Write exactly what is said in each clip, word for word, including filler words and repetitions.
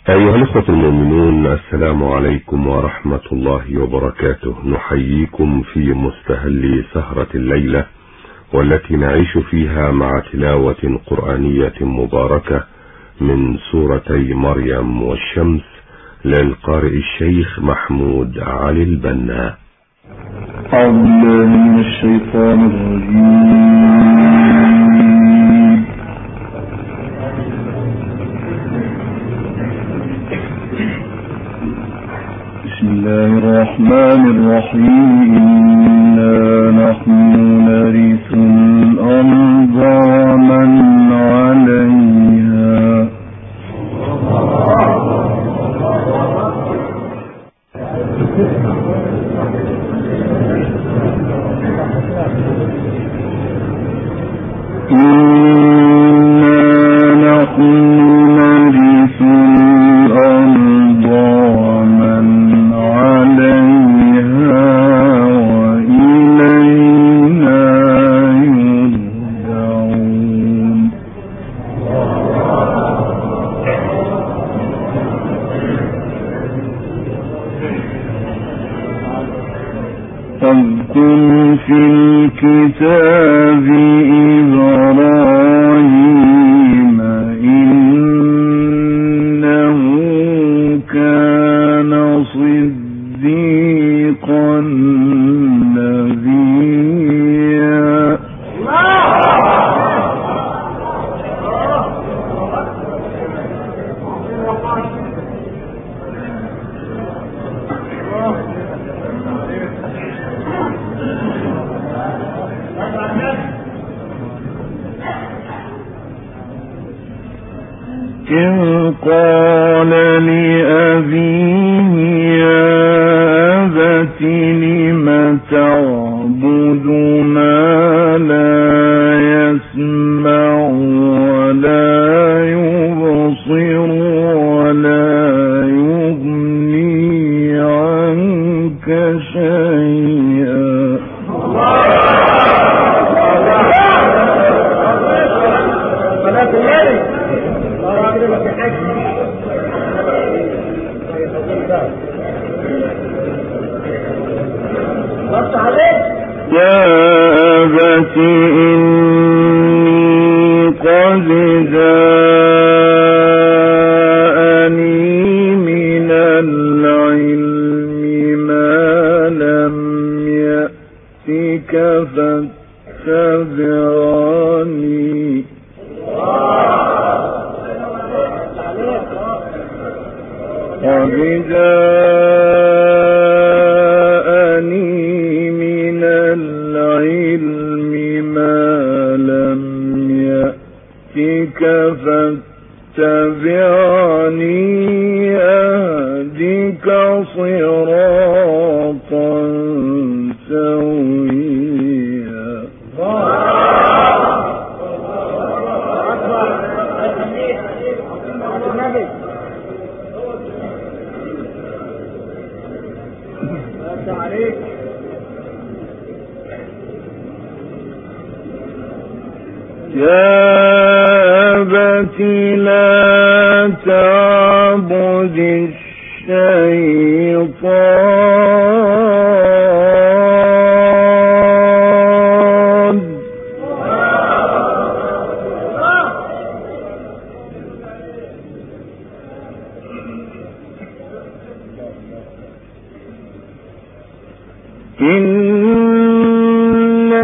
أيها الأخوة المؤمنون، السلام عليكم ورحمة الله وبركاته. نحييكم في مستهل سهرة الليلة، والتي نعيش فيها مع تلاوة قرآنية مباركة من سورتي مريم والشمس للقارئ الشيخ محمود علي البنا. أعوذ بالله من الشيطان الرجيم. بسم الله الرحمن الرحيم. إنا نحن نرث الأرض ومن عليها واذكر في الكتاب إبراهيم إنه كان صديقا نبيا. إذ قال لأبيه يا أبت لم تعبد ما لا يسمع ولا يبصر ولا يغني عنك شيئا. يا أبت إني قد جاءني من العلم ما لم يأتك فاتبعني. قد جاءني من العلم ما لم يأتك فاتبعني أهدك صراطا سويا. يا أبت لا تعبد الشيطان إن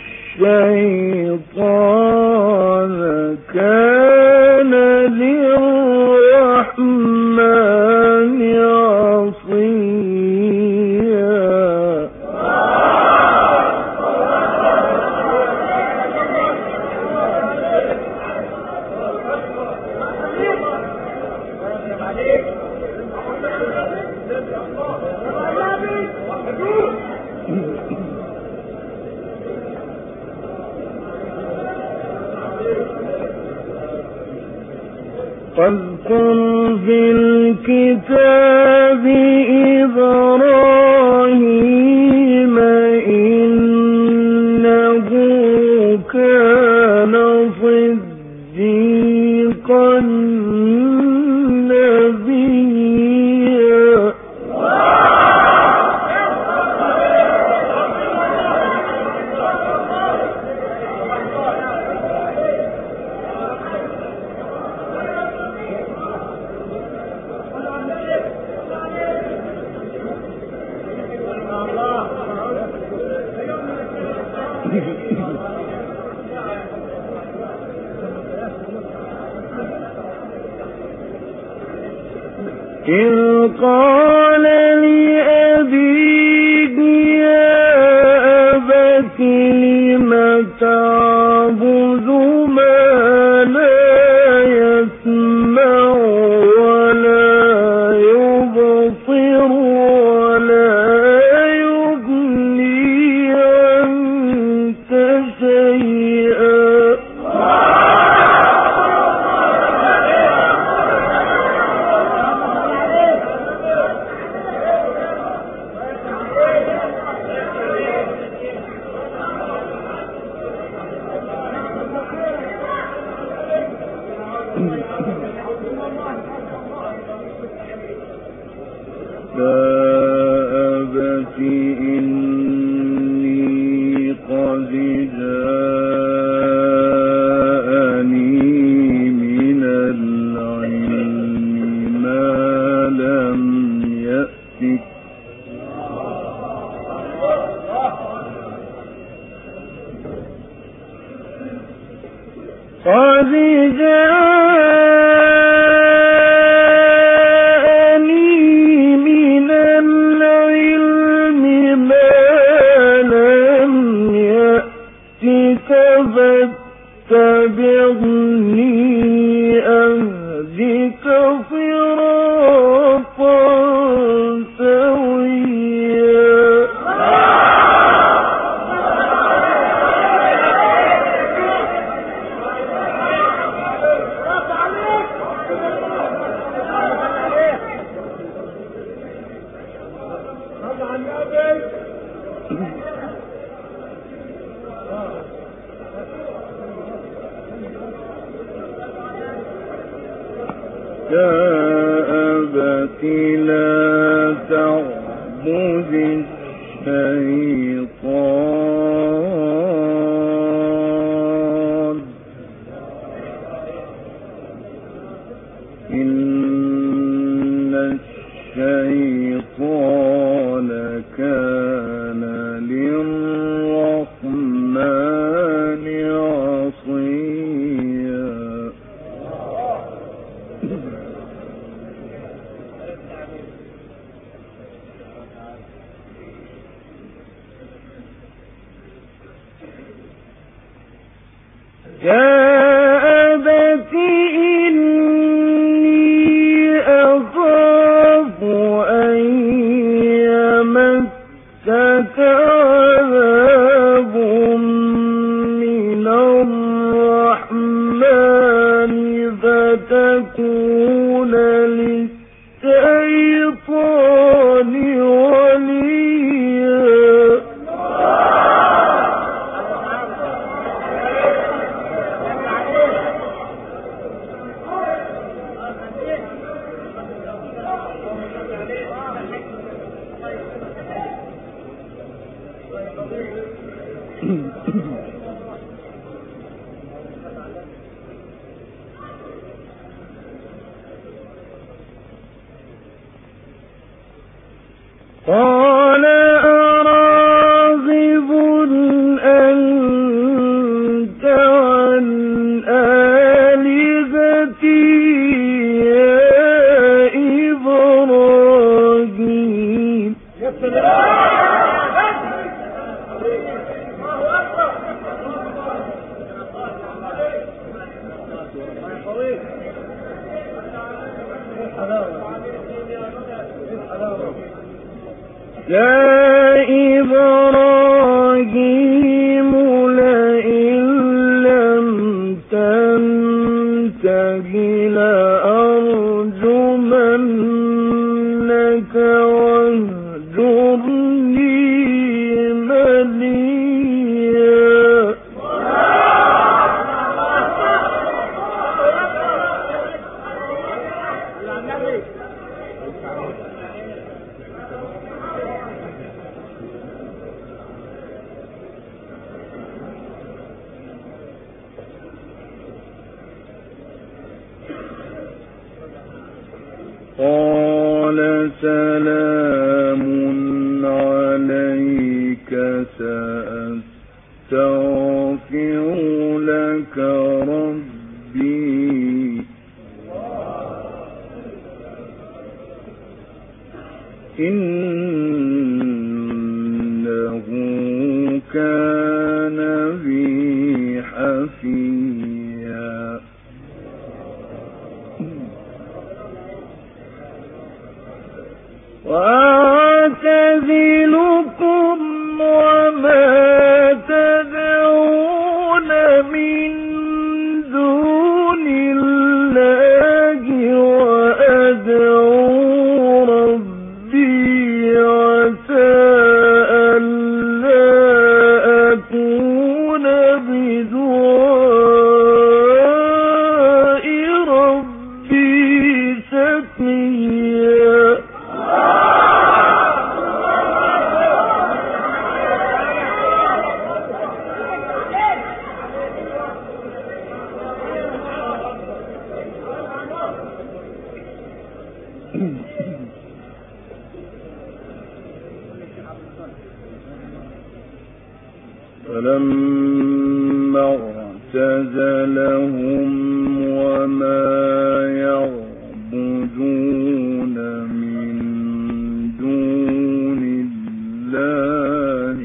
الشيطان كان للرحمن عصيا. واذكر في الكتاب إبراهيم إنه كان صديقا نبيا. إذ قال لأبيه يا أبت لم تعبد ما لا يسمع ولا يبصر ولا يغني عنك شيئا. قد جاءني من العلم ما لم يأتك فاتبعني أهدك صراطا سويا. يا أبت لا تعبد الشيطان إن الشيطان كان للرحمن عصيا. يا أبت إني أخاف أن يمسك عذاب من الرحمن فتكون للشيطان وليا. قال أراغب أنت عن آلهتي يا إبراهيم. يا إبراهيم لئن لم تنته لأرجمنك واهجرني مليا. قال سلام عليك سأستغفر لك ربي إنه كان بي حفيا وأعتزلكم وما تدعون من دون الله وأدعو ربي عسى ألا أكون بدعاء ربي شقيا فلما اعتزلهم وما يعبدون من دون الله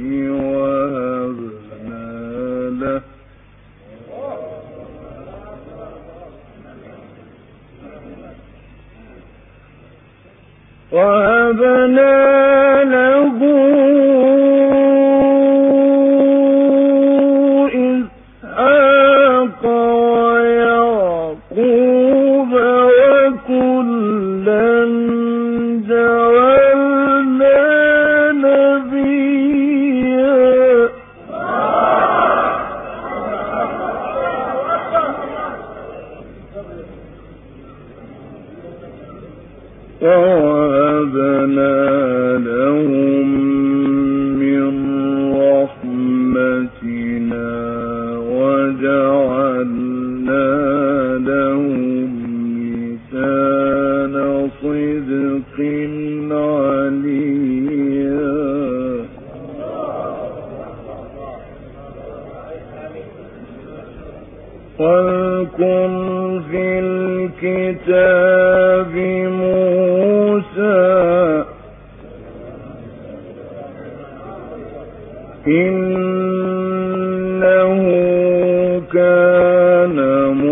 وهبنا له وهبنا له إسحاق ويعقوب وكلا جعلنا نبيا ووهبنا لهم من رحمتنا وجعلنا لهم لسان صدق عليا واذكر في الكتاب موسى إنه كان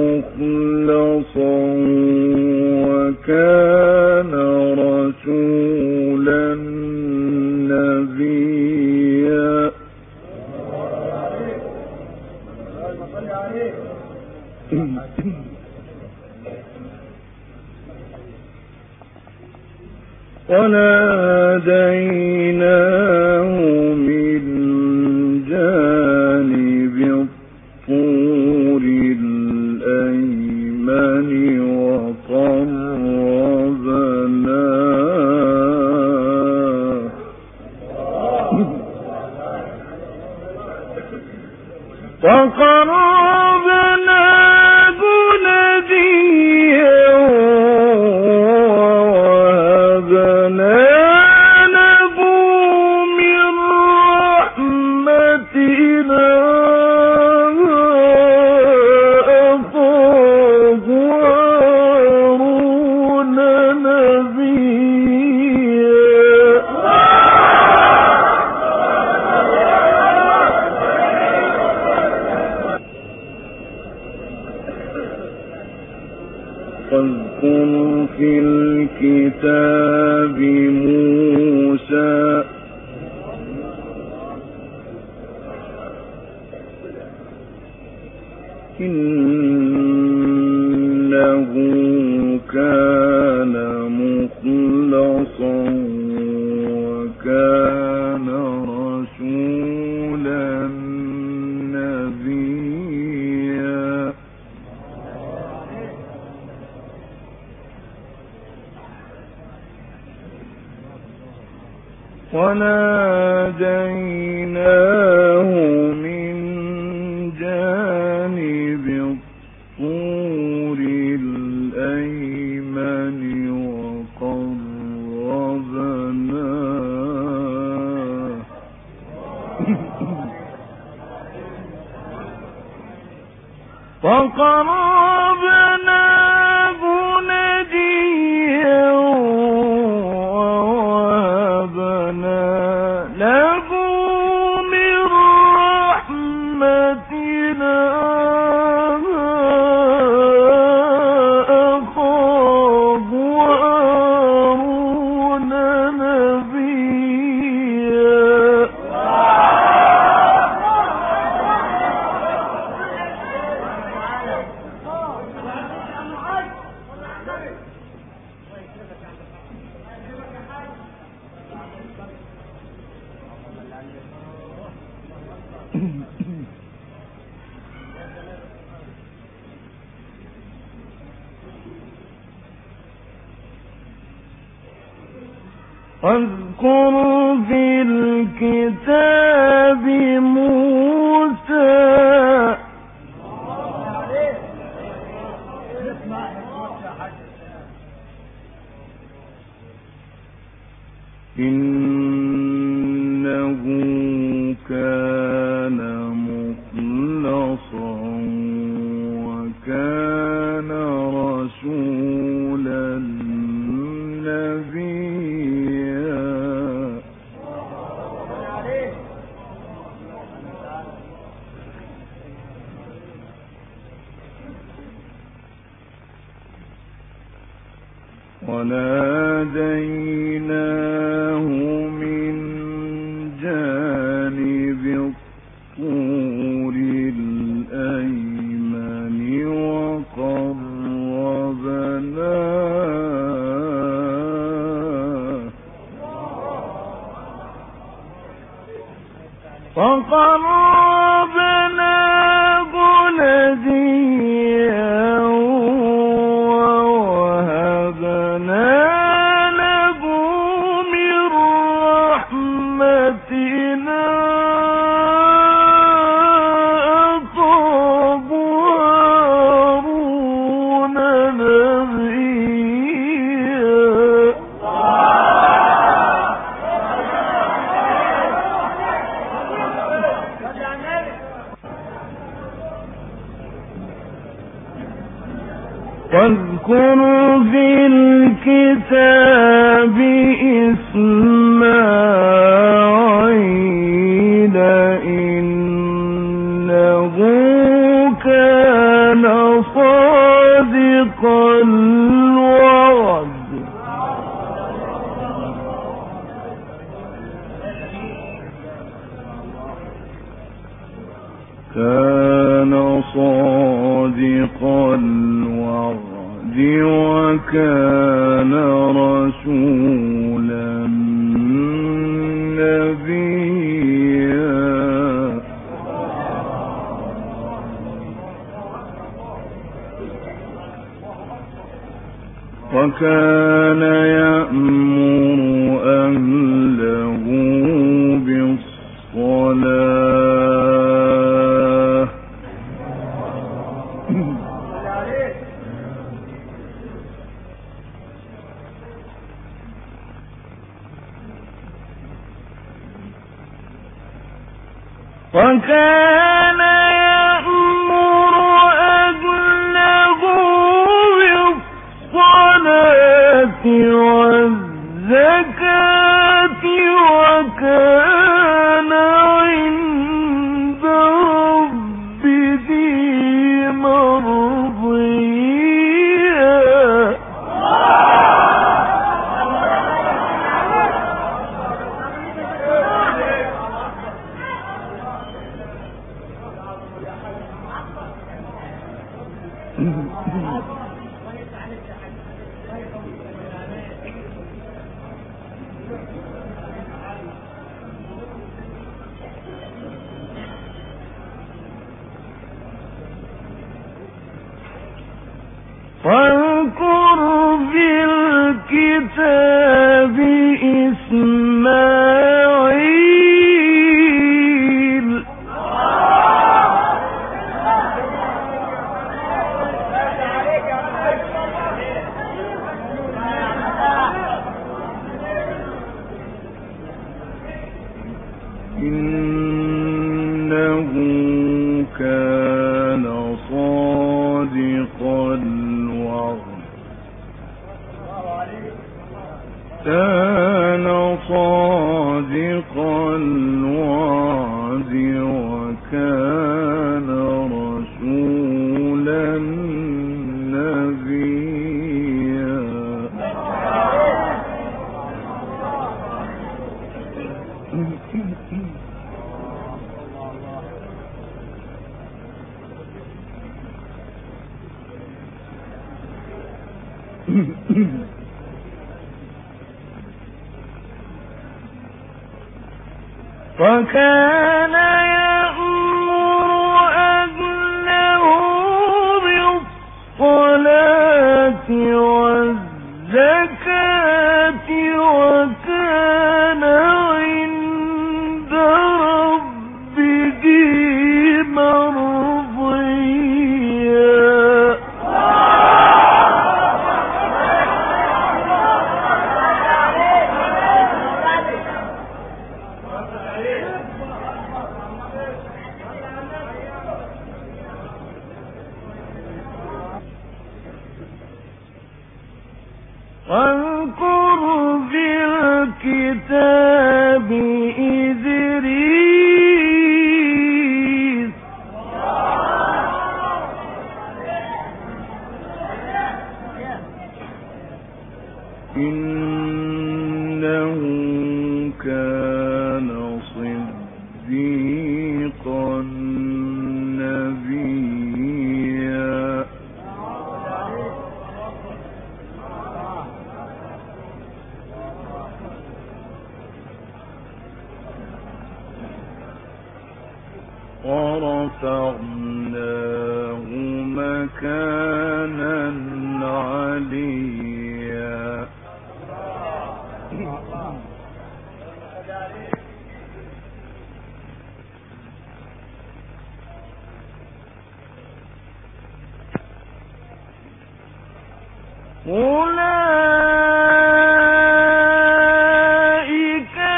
مخلصا وكان رسولا نبيا وناديناه من جانب الطور الأيمن وقربناه وقربناه نجيا ووهبنا له من رحمتنا أخاه هارون نبيا واذكر في الكتاب موسى إنه كان مخلصا وكان رسولا نبيا وناديناه من جانب الطور الأيمن وقربناه وقربناه نجيا ووهبنا واذكر في الكتاب موسى إنه كان مخلصا وكان رسولا نبيا وناديناه من جانب الطور الأيمن وقربناه وقربناه نجيا ووهبنا له من رحمتنا أخاه هارون نبيا واذكر في الكتاب إسماعيل إنه كان صادق الوعد كان صادق الوعد وكان رسولا نبيا وكان يأمر أهله بالصلاة وكان يأمر أهله بالصلاة والزكاة وكان عند ربه مرضيا واذكر في الكتاب إسماعيل إنه كان صادق الوعد كان صادق الوعد وكان رسولا نبيا وكان يأمر أهله بالصلاة والزكاة وكان واذكر في الكتاب إدريس إنه كان صديقا نبيا ورفعناه مكانا عليا أولئك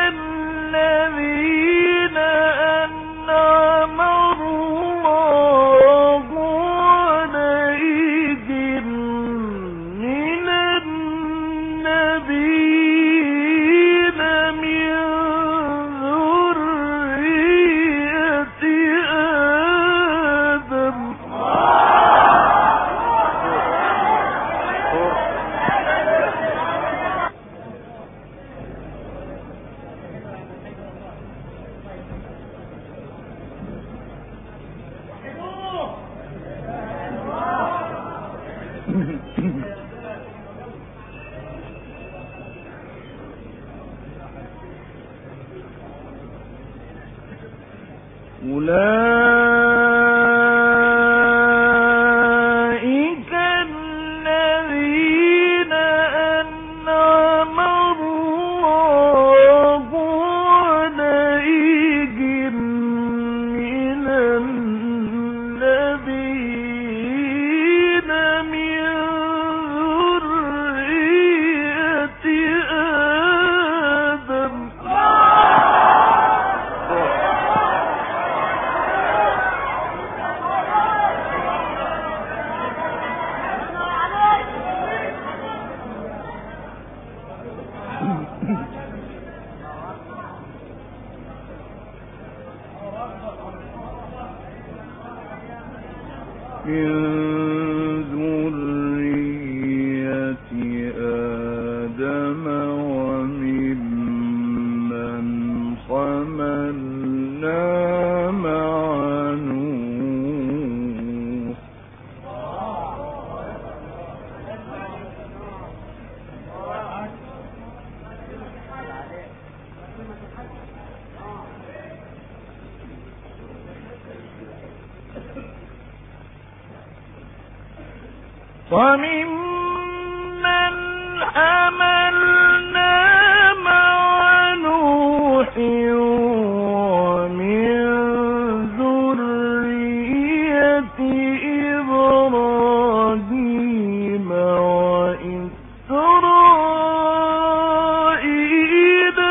الذين أنعم الله عليهم من النبيين من ذرية آدم أولئك الذين أنعم الله عليهم من النبيين من ذرية آدم من ذرية آدم وممن حملنا مع نوح وممن حملنا مع نوح ومن ذرية إبراهيم وإسرائيل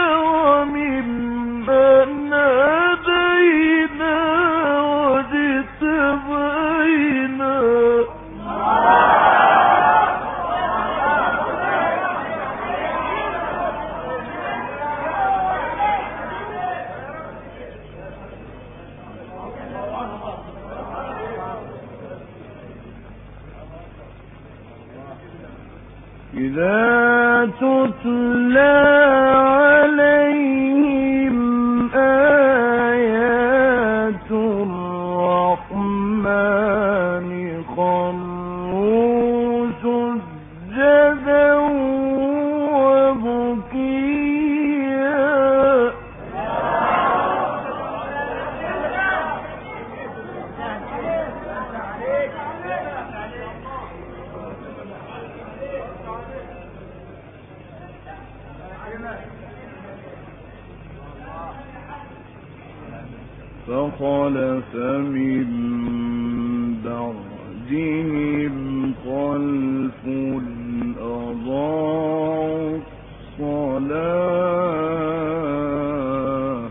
وممن هدينا واجتبينا إذا تتلى عليهم آيات الرحمن خروا سجدا وبكيا فخلف من بعدهم خلف أضاعوا الصلاة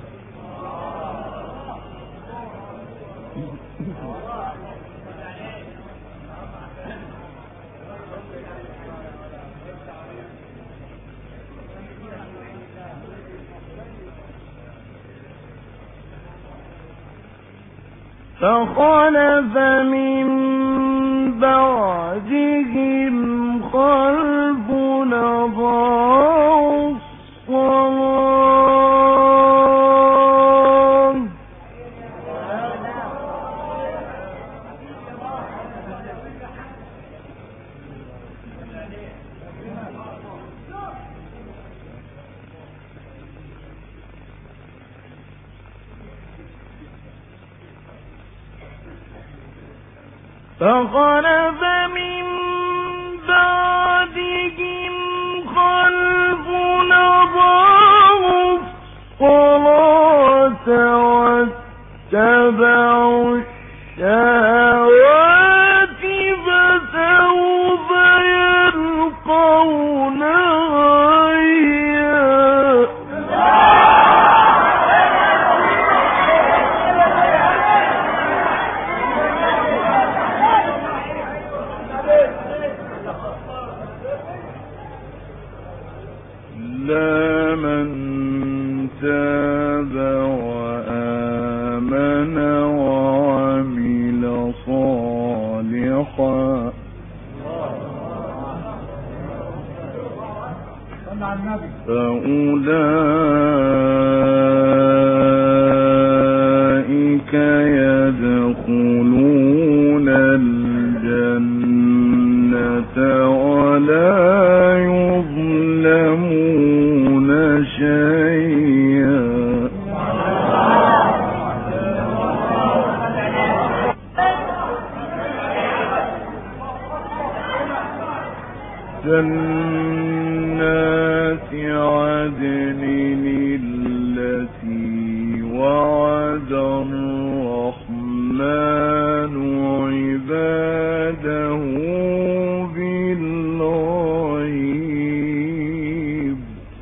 فخلف من بعدهم خلف أضاعوا الصلاة فخلف من بعدهم خلف أضاعوا الصلاة واتبعوا الشهوات فسوف يلقون غيا إلا من تاب وآمن وعمل صالحا فأولئك يدخلون الجنة ولا يظلمون شيئا جنات عدن التي وعد الرحمن عباده بالغيب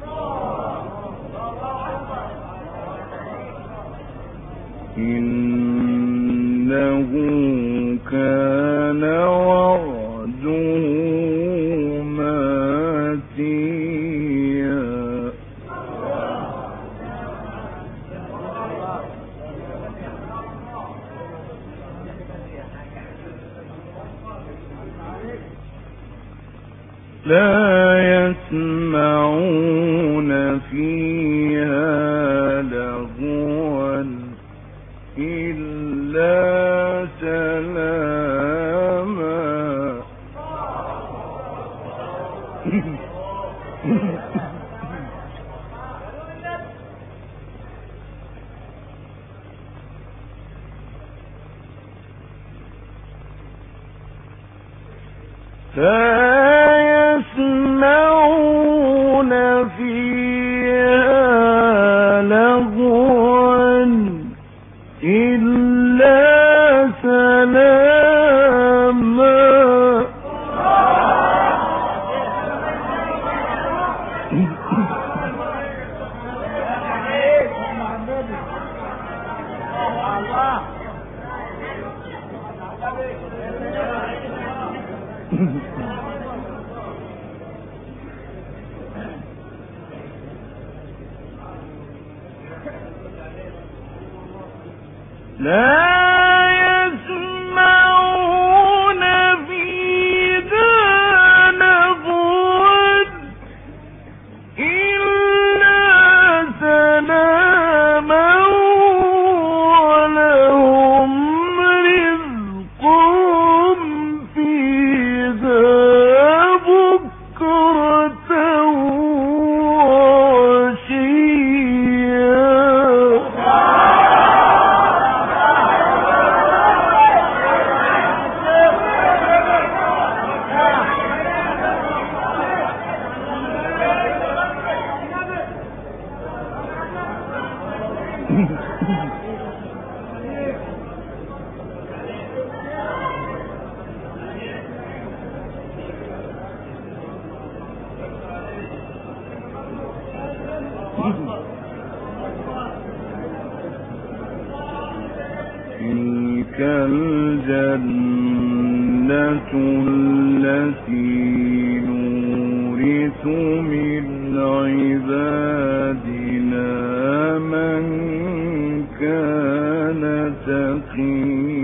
إنه كان وعده ماتيا لا يسمعون فيها لغوا إلا سلاما لا يسمعون فيها لغوا إلا سلاما لا يسمعون فيها لغوا إلا سلاما ولهم رزقهم فيها بكرة تلك الجنة التي نورث من عبادنا من كان تقيا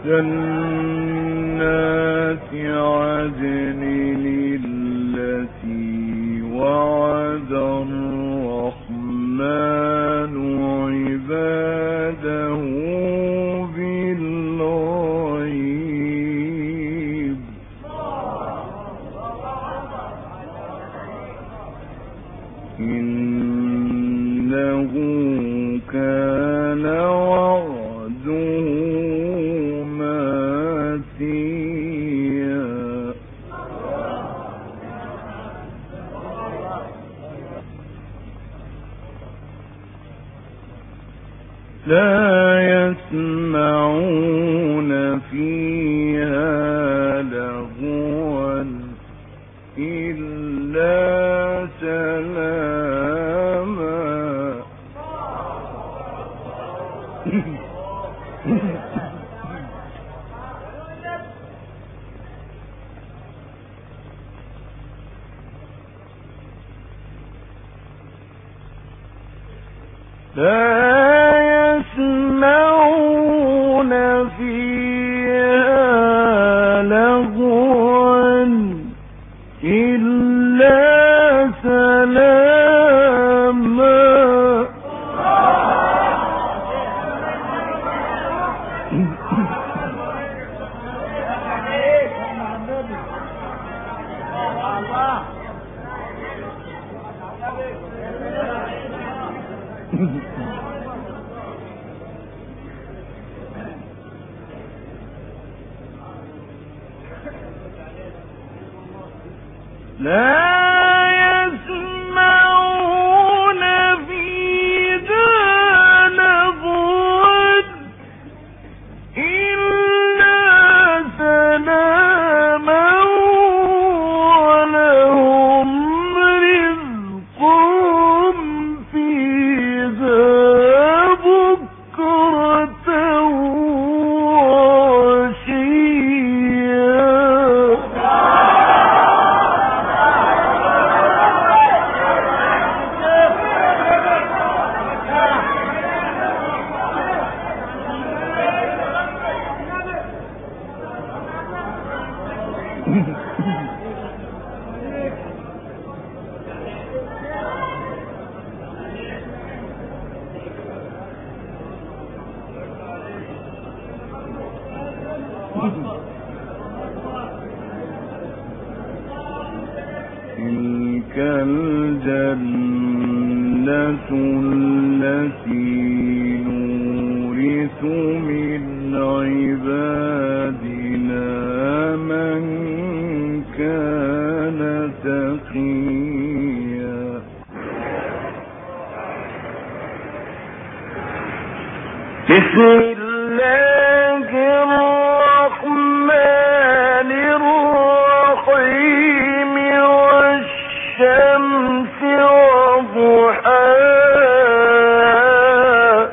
جنات عدن التي وعد الرحمن عباده بالغيب إنه كان وعده ماتيا لا يسمعون فيها لغوا إلا سلاما لا يسمعون فيها لغوا إلا سلاما لا يسمعون فيها لغوا إلا سلاما ولهم رزقهم فيها بكرة تلك الجنة التي نورث من عبادنا من كان تقيا بسم الله الرحمن الرحيم والشمس وضحاها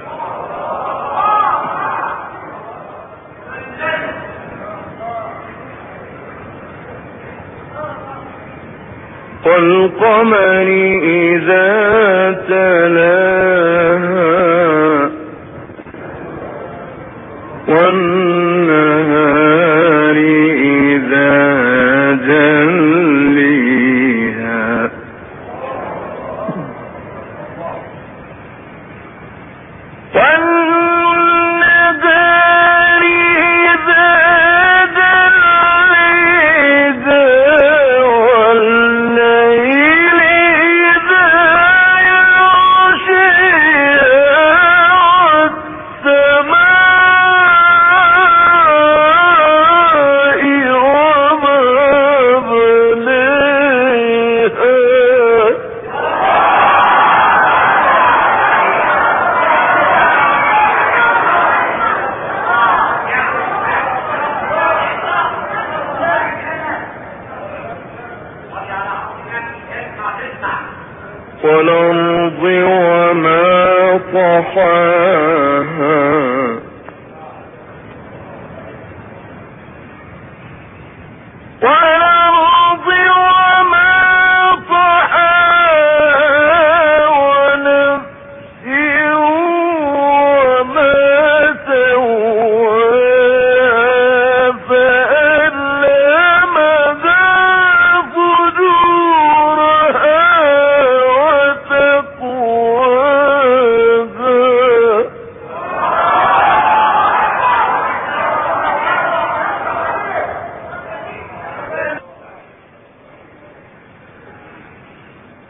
والقمر إذا تلاها والنهار إذا جليها والنهار إذا جليها والليل إذا يغشيها والأرض وما طحاها والأرض وما طحاها ونفس وما سواها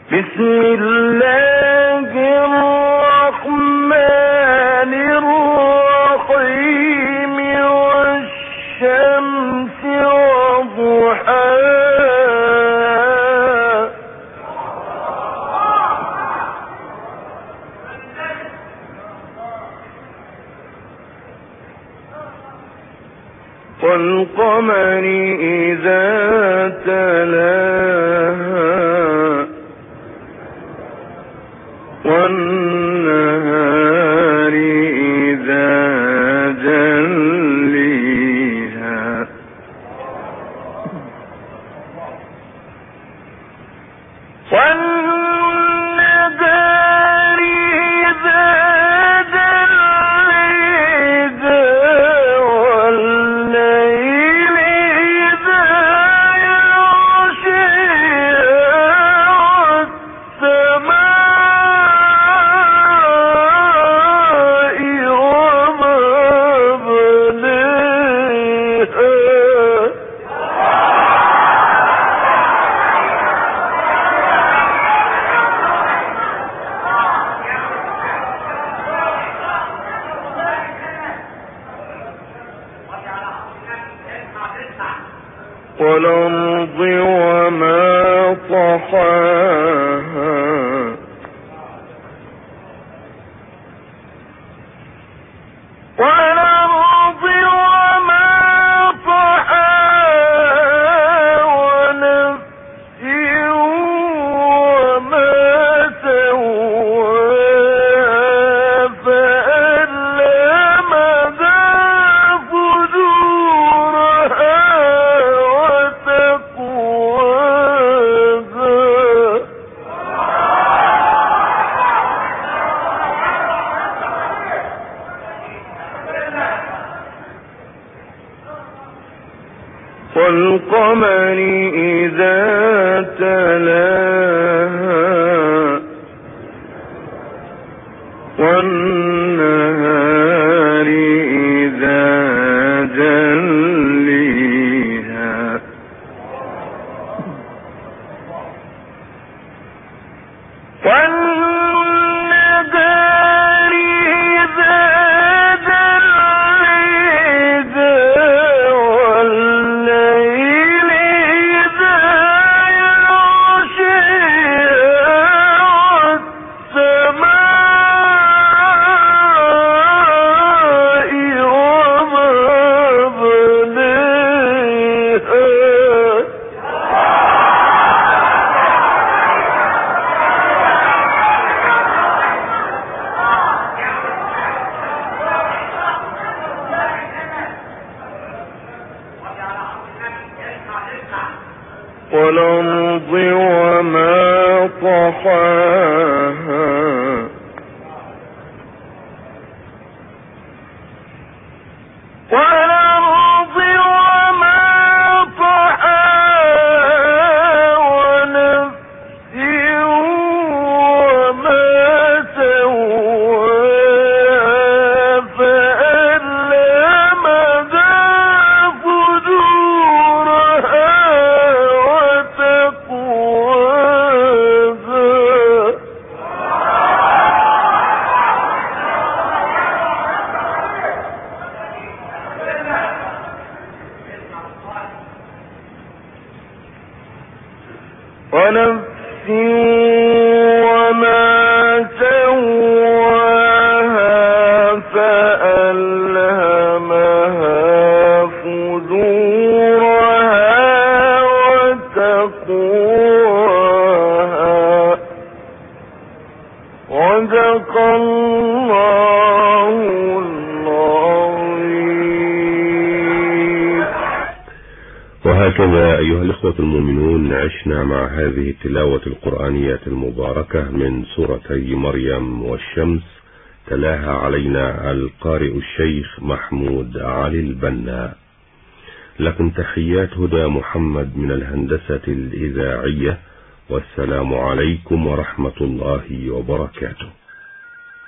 بسم الله الرحمن الرحيم والشمس وضحاها والقمر إذا تلاها والنهار إذا جليها والنهار إذا جليها والليل إذا يغشيها والسماء وما بنيها والأرض وما طحاها والأرض وما طحاها ونفس وما سواها فألهمها فجورها والقمر إذا تلاها والنهار إذا جليها والنهار إذا جليها والليل إذا يغشيها والسماء وما بنيها والأرض وما طحاها والأرض وما طحاها ونفس وما سواها فألهمها فجورها ونفس وما سواها فألهمها فجورها وتقواها صدق الله العظيم. وهكذا أيها الإخوة المؤمنون عشنا مع هذه التلاوة القرآنية المباركة من سورتي مريم والشمس، تلاها علينا القارئ الشيخ محمود علي البنا. لكم تحيات هدى محمد من الهندسة الإذاعية، والسلام عليكم ورحمة الله وبركاته.